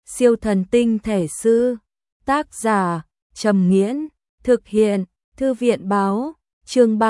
Siêu thần tinh thể sư. Tác giả Trầm Nghiễn. Thực hiện Thư viện báo. Chương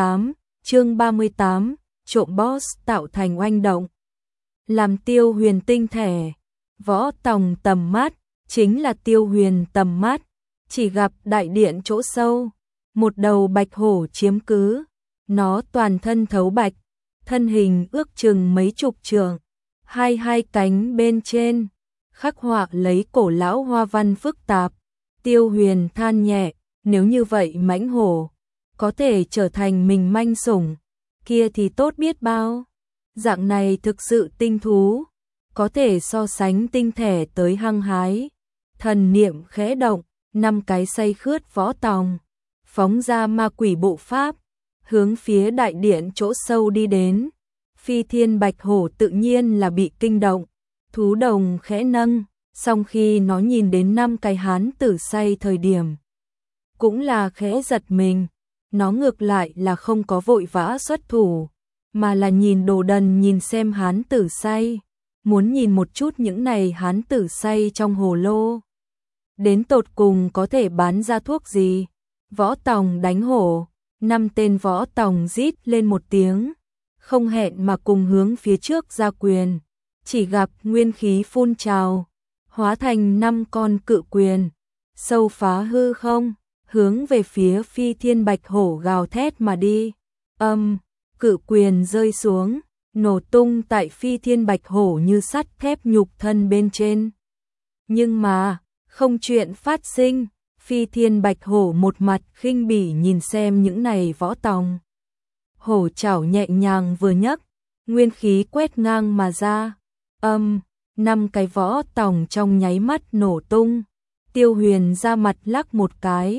38. Trộm boss tạo thành oanh động. Làm Tiêu Huyền tinh thể. Võ Tòng tầm mắt, chính là Tiêu Huyền tầm mắt, chỉ gặp đại điện chỗ sâu, một đầu bạch hổ chiếm cứ, nó toàn thân thấu bạch, thân hình ước chừng mấy chục trượng, hai cánh bên trên khắc họa lấy cổ lão hoa văn phức tạp. Tiêu Huyền than nhẹ, nếu như vậy mãnh hổ có thể trở thành mình manh sủng, kia thì tốt biết bao. Dạng này thực sự tinh thú, có thể so sánh tinh thể tới hăng hái. Thần niệm khẽ động, 5 cái say khướt Võ Tòng phóng ra ma quỷ bộ pháp, hướng phía đại điện chỗ sâu đi đến. Phi Thiên Bạch Hổ tự nhiên là bị kinh động, thú đồng khẽ nâng, song khi nó nhìn đến 5 cái hán tử say thời điểm, cũng là khẽ giật mình. Nó ngược lại là không có vội vã xuất thủ, mà là nhìn đồ đần nhìn xem hán tử say, muốn nhìn một chút những này hán tử say trong hồ lô đến tột cùng có thể bán ra thuốc gì. Võ Tòng đánh hổ, 5 tên Võ Tòng rít lên một tiếng, không hẹn mà cùng hướng phía trước ra quyền, chỉ gặp nguyên khí phun trào, hóa thành 5 con cự quyền, sâu phá hư không, hướng về phía Phi Thiên Bạch Hổ gào thét mà đi. Cự quyền rơi xuống, nổ tung tại Phi Thiên Bạch Hổ như sắt thép nhục thân bên trên. Nhưng mà, không chuyện phát sinh, Phi Thiên Bạch Hổ một mặt khinh bỉ nhìn xem những này Võ Tòng. Hổ chảo nhẹ nhàng vừa nhấc, nguyên khí quét ngang mà ra. 5 cái Võ Tòng trong nháy mắt nổ tung. Tiêu Huyền ra mặt lắc một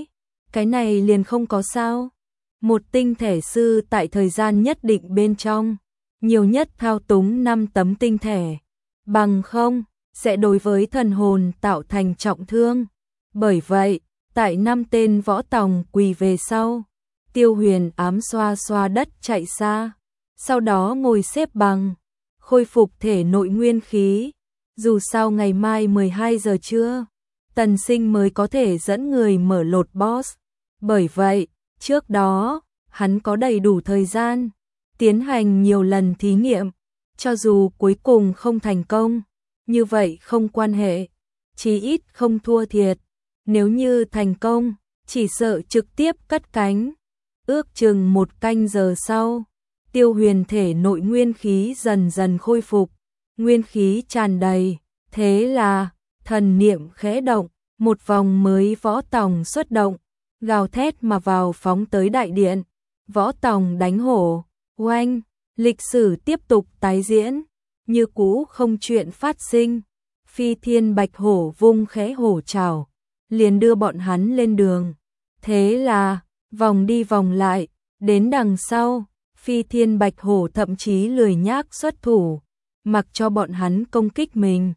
cái này liền không có sao. Một tinh thể sư tại thời gian nhất định bên trong, nhiều nhất thao túng 5 tấm tinh thể, bằng không sẽ đối với thần hồn tạo thành trọng thương. Bởi vậy, tại 5 tên Võ Tòng quỳ về sau, Tiêu Huyền ám xoa xoa đất chạy xa, sau đó ngồi xếp bằng, khôi phục thể nội nguyên khí. Dù sao ngày mai 12 giờ trưa, Tần Sinh mới có thể dẫn người mở lột boss. Bởi vậy, trước đó, hắn có đầy đủ thời gian tiến hành nhiều lần thí nghiệm, cho dù cuối cùng không thành công, như vậy không quan hệ, chí ít không thua thiệt. Nếu như thành công, chỉ sợ trực tiếp cất cánh. Ước chừng 1 canh giờ sau, Tiêu Huyền thể nội nguyên khí dần dần khôi phục, nguyên khí tràn đầy, thế là thần niệm khẽ động, một vòng mới Võ Tòng xuất động, gào thét mà vào phóng tới đại điện. Võ Tòng đánh hổ, oanh, lịch sử tiếp tục tái diễn, như cũ không chuyện phát sinh. Phi Thiên Bạch Hổ vung khẽ hổ chảo, liền đưa bọn hắn lên đường. Thế là, vòng đi vòng lại, đến đằng sau, Phi Thiên Bạch Hổ thậm chí lười nhác xuất thủ, mặc cho bọn hắn công kích mình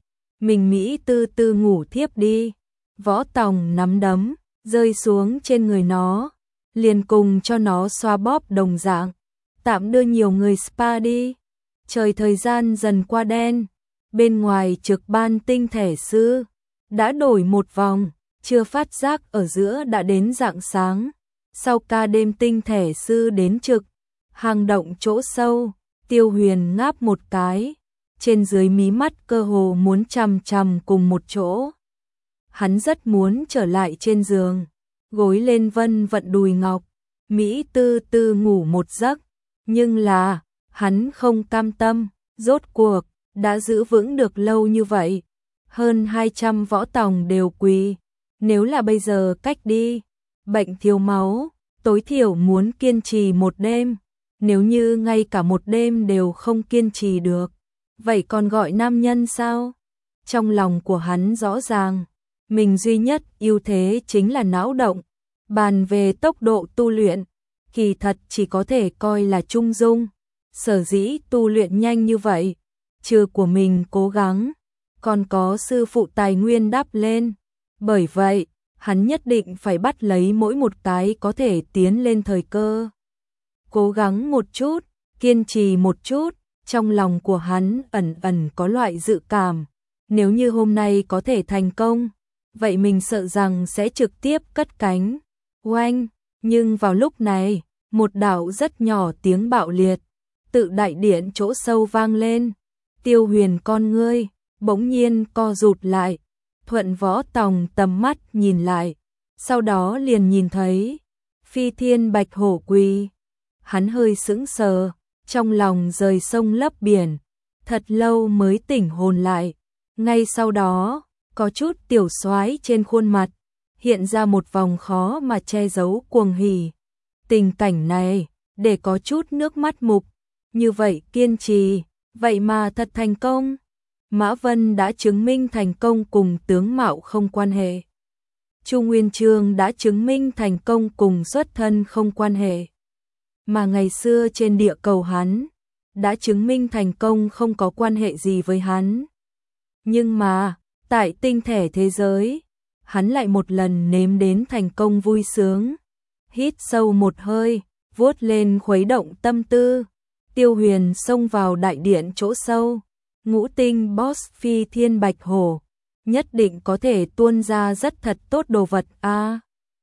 Mỹ tư tư ngủ thiếp đi. Võ Tòng nắm đấm rơi xuống trên người nó, liền cùng cho nó xoa bóp đồng dạng, tạm đưa nhiều người spa đi. Trời thời gian dần qua đen, bên ngoài trực ban tinh thể sư đã đổi một vòng, chưa phát giác ở giữa đã đến rạng sáng. Sau ca đêm tinh thể sư đến trực, hang động chỗ sâu, Tiêu Huyền ngáp một cái, trên dưới mí mắt cơ hồ muốn chằm chằm cùng một chỗ. Hắn rất muốn trở lại trên giường, gối lên vân vận đùi ngọc, mỹ tư tư ngủ một giấc, nhưng là, hắn không cam tâm, rốt cuộc, đã giữ vững được lâu như vậy. Hơn 200 Võ Tòng đều quỳ, nếu là bây giờ cách đi, bệnh thiếu máu, tối thiểu muốn kiên trì 1 đêm, nếu như ngay cả 1 đêm đều không kiên trì được, vậy còn gọi nam nhân sao? Trong lòng của hắn rõ ràng, mình duy nhất ưu thế chính là não động, bàn về tốc độ tu luyện, kỳ thật chỉ có thể coi là trung dung. Sở dĩ tu luyện nhanh như vậy, trừ của mình cố gắng, còn có sư phụ tài nguyên đắp lên. Bởi vậy, hắn nhất định phải bắt lấy mỗi một cái có thể tiến lên thời cơ. Cố gắng một chút, kiên trì một chút, trong lòng của hắn ẩn ẩn có loại dự cảm, Nếu như hôm nay có thể thành công, vậy mình sợ rằng sẽ trực tiếp cất cánh. Oanh, nhưng vào lúc này, một đạo rất nhỏ tiếng bạo liệt, tự đại điện chỗ sâu vang lên. Tiêu Huyền con ngươi bỗng nhiên co rụt lại, Thuận Võ Tòng tầm mắt nhìn lại, sau đó liền nhìn thấy Phi Thiên Bạch Hổ quỳ. Hắn hơi sững sờ, trong lòng rời sông lấp biển, thật lâu mới tỉnh hồn lại. Ngay sau đó, có chút tiểu soái trên khuôn mặt, hiện ra một vòng khó mà che giấu cuồng hỉ. Tình cảnh này, để có chút nước mắt mục, như vậy kiên trì, vậy mà thật thành công. Mã Vân đã chứng minh thành công cùng tướng mạo không quan hệ. Chu Nguyên Chương đã chứng minh thành công cùng xuất thân không quan hệ. Mà ngày xưa trên địa cầu hắn, đã chứng minh thành công không có quan hệ gì với hắn. Nhưng mà, tại tinh thể thế giới, hắn lại một lần nếm đến thành công vui sướng. Hít sâu một hơi, vuốt lên khuấy động tâm tư. Tiêu Huyền xông vào đại điện chỗ sâu. Ngũ tinh boss Phi Thiên Bạch Hổ, nhất định có thể tuôn ra rất thật tốt đồ vật a.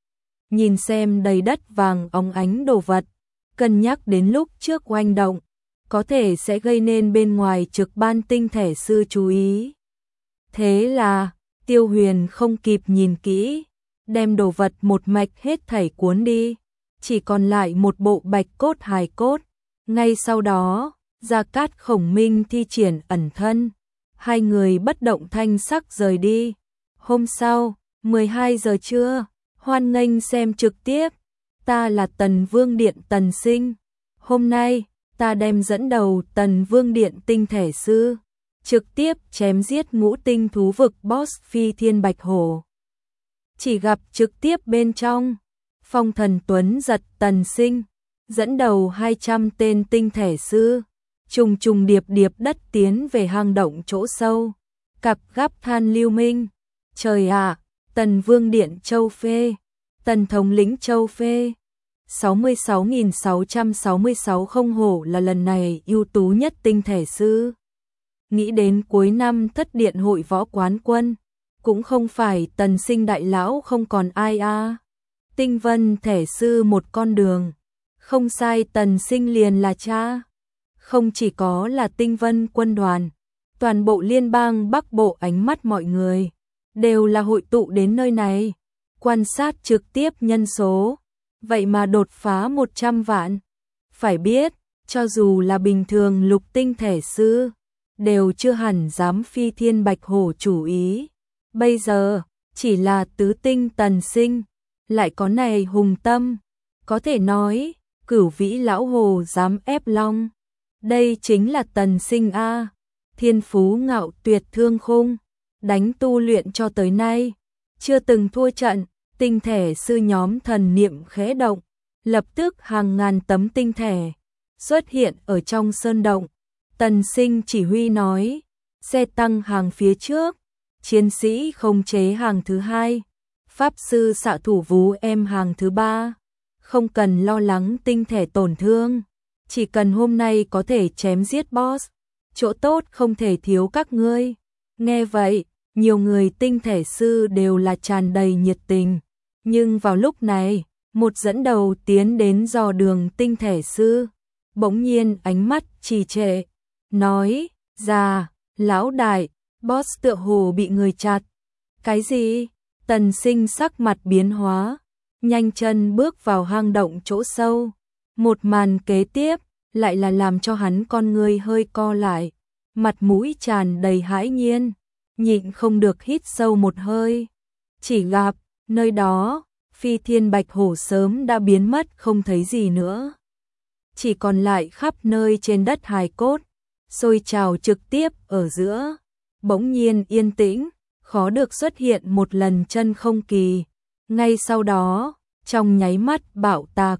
Nhìn xem đầy đất vàng óng ánh đồ vật, cân nhắc đến lúc trước oanh động, có thể sẽ gây nên bên ngoài trực ban tinh thể sư chú ý. Thế là, Tiêu Huyền không kịp nhìn kỹ, đem đồ vật một mạch hết thảy cuốn đi, chỉ còn lại một bộ bạch cốt hài cốt. Ngay sau đó, Gia Cát Khổng Minh thi triển ẩn thân, hai người bất động thanh sắc rời đi. Hôm sau, 12 giờ trưa, hoan nghênh xem trực tiếp, ta là Tần Vương Điện Tần Sinh. Hôm nay, ta đem dẫn đầu Tần Vương Điện tinh thể sư, trực tiếp chém giết ngũ tinh thú vực boss Phi Thiên Bạch Hổ. Chỉ gặp trực tiếp bên trong, Phong Thần Tuấn giật Tần Sinh, dẫn đầu 200 tên tinh thể sư, trùng trùng điệp điệp đất tiến về hang động chỗ sâu. Cặp gắp than lưu minh, trời ạ, Tần Vương Điện Châu Phê, Tần Thống lĩnh Châu Phê. 66.666 không hổ là lần này ưu tú nhất tinh thể sư. Nghĩ đến cuối năm thất điện hội võ quán quân, cũng không phải Tần Sinh đại lão không còn ai a. Tinh vân thể sư một con đường, không sai, Tần Sinh liền là cha. Không chỉ có là tinh vân quân đoàn, toàn bộ liên bang Bắc Bộ ánh mắt mọi người đều là hội tụ đến nơi này, quan sát trực tiếp nhân số, vậy mà đột phá 100 vạn. Phải biết, cho dù là bình thường lục tinh thể sư, đều chưa hẳn dám Phi Thiên Bạch Hổ chủ ý. Bây giờ, chỉ là tứ tinh Tần Sinh, lại có này hùng tâm, có thể nói, Cửu Vĩ lão hồ dám ép long. Đây chính là Tần Sinh a, thiên phú ngạo tuyệt thương khung, đánh tu luyện cho tới nay, chưa từng thua trận. Tinh thể sư nhóm thần niệm khẽ động, lập tức hàng ngàn tấm tinh thể xuất hiện ở trong sơn động. Tần Sinh chỉ huy nói, xe tăng hàng phía trước, chiến sĩ khống chế hàng thứ hai, pháp sư xạ thủ vú em hàng thứ ba. Không cần lo lắng tinh thể tổn thương, chỉ cần hôm nay có thể chém giết boss, chỗ tốt không thể thiếu các ngươi. Nghe vậy, nhiều người tinh thể sư đều là tràn đầy nhiệt tình. Nhưng vào lúc này, một dẫn đầu tiến đến dò đường tinh thể sư, bỗng nhiên ánh mắt trì trệ, nói, già, lão đại, boss tựa hồ bị người chặt. Cái gì? Tần Sinh sắc mặt biến hóa, nhanh chân bước vào hang động chỗ sâu. Một màn kế tiếp, lại là làm cho hắn con người hơi co lại, mặt mũi tràn đầy hãi nhiên, nhịn không được hít sâu một hơi. Chỉ gặp, nơi đó, Phi Thiên Bạch Hổ sớm đã biến mất không thấy gì nữa. Chỉ còn lại khắp nơi trên đất hài cốt, sôi trào trực tiếp ở giữa. Bỗng nhiên yên tĩnh, khó được xuất hiện một lần chân không kỳ. Ngay sau đó, trong nháy mắt bạo tạc,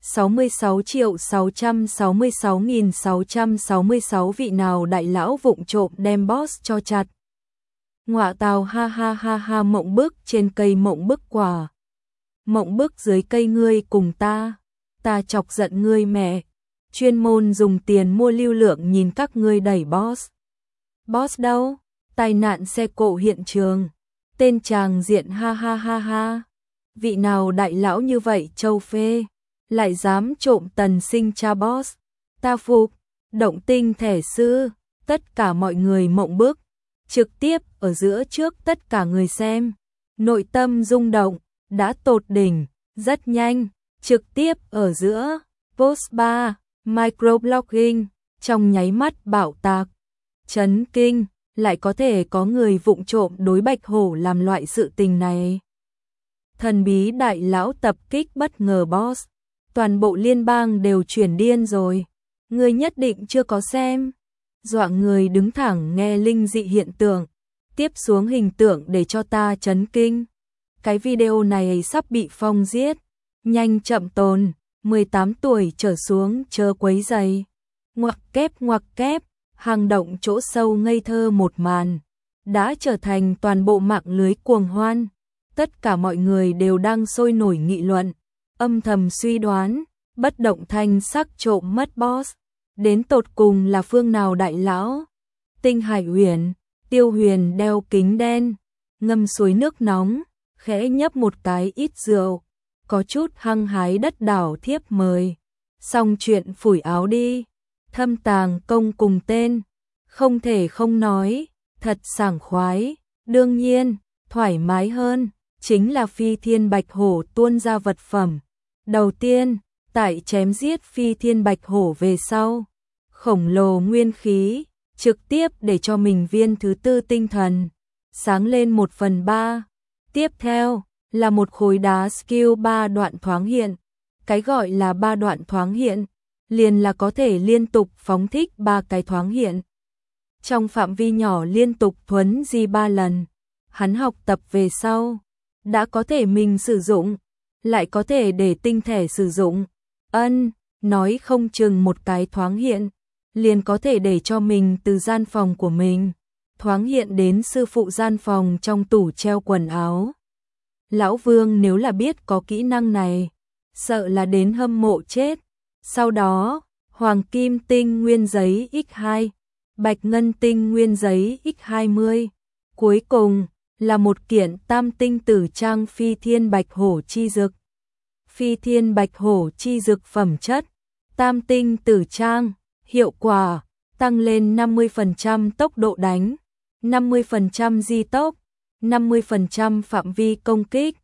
66.666.666 vị nào đại lão vụng trộm đem boss cho chặt. Ngọa tào ha ha ha ha, mộng bức trên cây mộng bức quả. Mộng bức dưới cây ngươi cùng ta chọc giận ngươi mẹ, chuyên môn dùng tiền mua lưu lượng nhìn các ngươi đẩy boss. Boss đâu? tai nạn xe cộ hiện trường, tên chàng diện ha ha ha ha. Vị nào đại lão như vậy châu phê, lại dám trộm Tần Sinh cha boss, ta phục, động tinh thể sư, tất cả mọi người mộng bức, trực tiếp ở giữa trước tất cả người xem, nội tâm rung động, đã tột đỉnh, rất nhanh, trực tiếp ở giữa, post 3, microblogging, trong nháy mắt bạo tạc, chấn kinh, lại có thể có người vụng trộm đối Bạch Hổ làm loại sự tình này. Thần bí đại lão tập kích bất ngờ boss, toàn bộ liên bang đều chuyển điên rồi, người nhất định chưa có xem. Dọa người đứng thẳng nghe linh dị hiện tượng, tiếp xuống hình tượng để cho ta chấn kinh. Cái video này sắp bị phong giết, nhanh chậm tồn, 18 tuổi trở xuống chớ quấy rầy. Ngoặc kép, hang động chỗ sâu ngây thơ một màn, đã trở thành toàn bộ mạng lưới cuồng hoan. Tất cả mọi người đều đang sôi nổi nghị luận, âm thầm suy đoán, bất động thanh sắc trộm mất boss. Đến tột cùng là phương nào đại lão? Tinh Hải Huyền, Tiêu Huyền đeo kính đen, ngâm suối nước nóng, khẽ nhấp một cái ít rượu, có chút hăng hái đất đảo thiếp mời. Xong chuyện phủi áo đi, thâm tàng công cùng tên, không thể không nói, thật sảng khoái, đương nhiên, thoải mái hơn, chính là Phi Thiên Bạch Hổ tuôn ra vật phẩm. Đầu tiên, tại chém giết Phi Thiên Bạch Hổ về sau, khổng lồ nguyên khí, trực tiếp để cho mình viên thứ tư tinh thần, sáng lên 1/3. Tiếp theo, là một khối đá skill 3 đoạn thoáng hiện. Cái gọi là 3 đoạn thoáng hiện, liền là có thể liên tục phóng thích 3 cái thoáng hiện. Trong phạm vi nhỏ liên tục thuấn di 3 lần, hắn học tập về sau, đã có thể mình sử dụng, lại có thể để tinh thể sử dụng. Nói không chừng một cái thoáng hiện, liền có thể để cho mình từ gian phòng của mình, thoáng hiện đến sư phụ gian phòng trong tủ treo quần áo. Lão Vương nếu là biết có kỹ năng này, sợ là đến hâm mộ chết. Sau đó, Hoàng Kim Tinh Nguyên Giấy X2, Bạch Ngân Tinh Nguyên Giấy X20. Cuối cùng, là một kiện tam tinh tử trang Phi Thiên Bạch Hổ chi dực. Phi Thiên Bạch Hổ chi dực phẩm chất, tam tinh tử trang, hiệu quả, tăng lên 50% tốc độ đánh, 50% di tốc, 50% phạm vi công kích,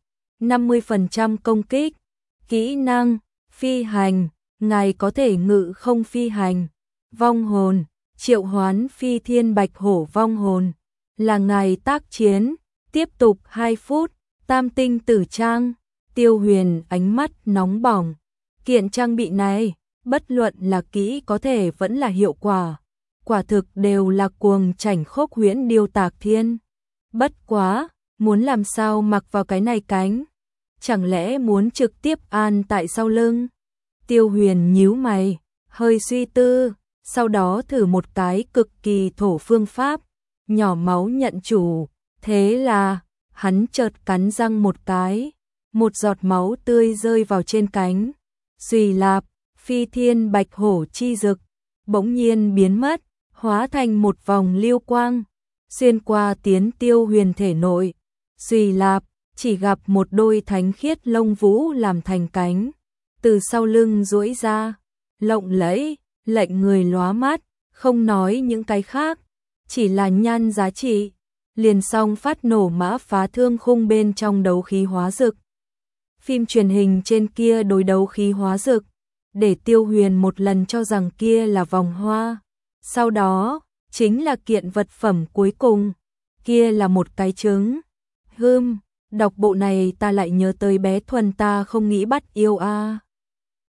50% công kích. Kỹ năng, phi hành, ngài có thể ngự không phi hành. Vong hồn, triệu hoán Phi Thiên Bạch Hổ vong hồn, là ngài tác chiến, tiếp tục 2 phút, tam tinh tử trang. Tiêu Huyền ánh mắt nóng bỏng, kiện trang bị này, bất luận là kỹ có thể vẫn là hiệu quả, quả thực đều là cuồng chảnh khốc huyễn điêu tạc thiên. Bất quá, muốn làm sao mặc vào cái này cánh? Chẳng lẽ muốn trực tiếp an tại sau lưng? Tiêu Huyền nhíu mày, hơi suy tư, sau đó thử một cái cực kỳ thổ phương pháp, nhỏ máu nhận chủ. Thế là, hắn chợt cắn răng một cái, một giọt máu tươi rơi vào trên cánh. Xùy lạp, Phi Thiên Bạch Hổ chi dực, bỗng nhiên biến mất, hóa thành một vòng lưu quang, xuyên qua tiến Tiêu Huyền thể nội. Xùy lạp, chỉ gặp một đôi thánh khiết lông vũ làm thành cánh, từ sau lưng duỗi ra, lộng lẫy, lệnh người lóa mắt, không nói những cái khác, chỉ là nhan giá trị, liền xong phát nổ mã phá thương khung bên trong đấu khí hóa dực. Phim truyền hình trên kia đối đấu khí hóa dực, để Tiêu Huyền một lần cho rằng kia là vòng hoa, sau đó, chính là kiện vật phẩm cuối cùng, kia là một cái trứng. Đọc bộ này ta lại nhớ tới bé Thuần ta không nghĩ bắt yêu a.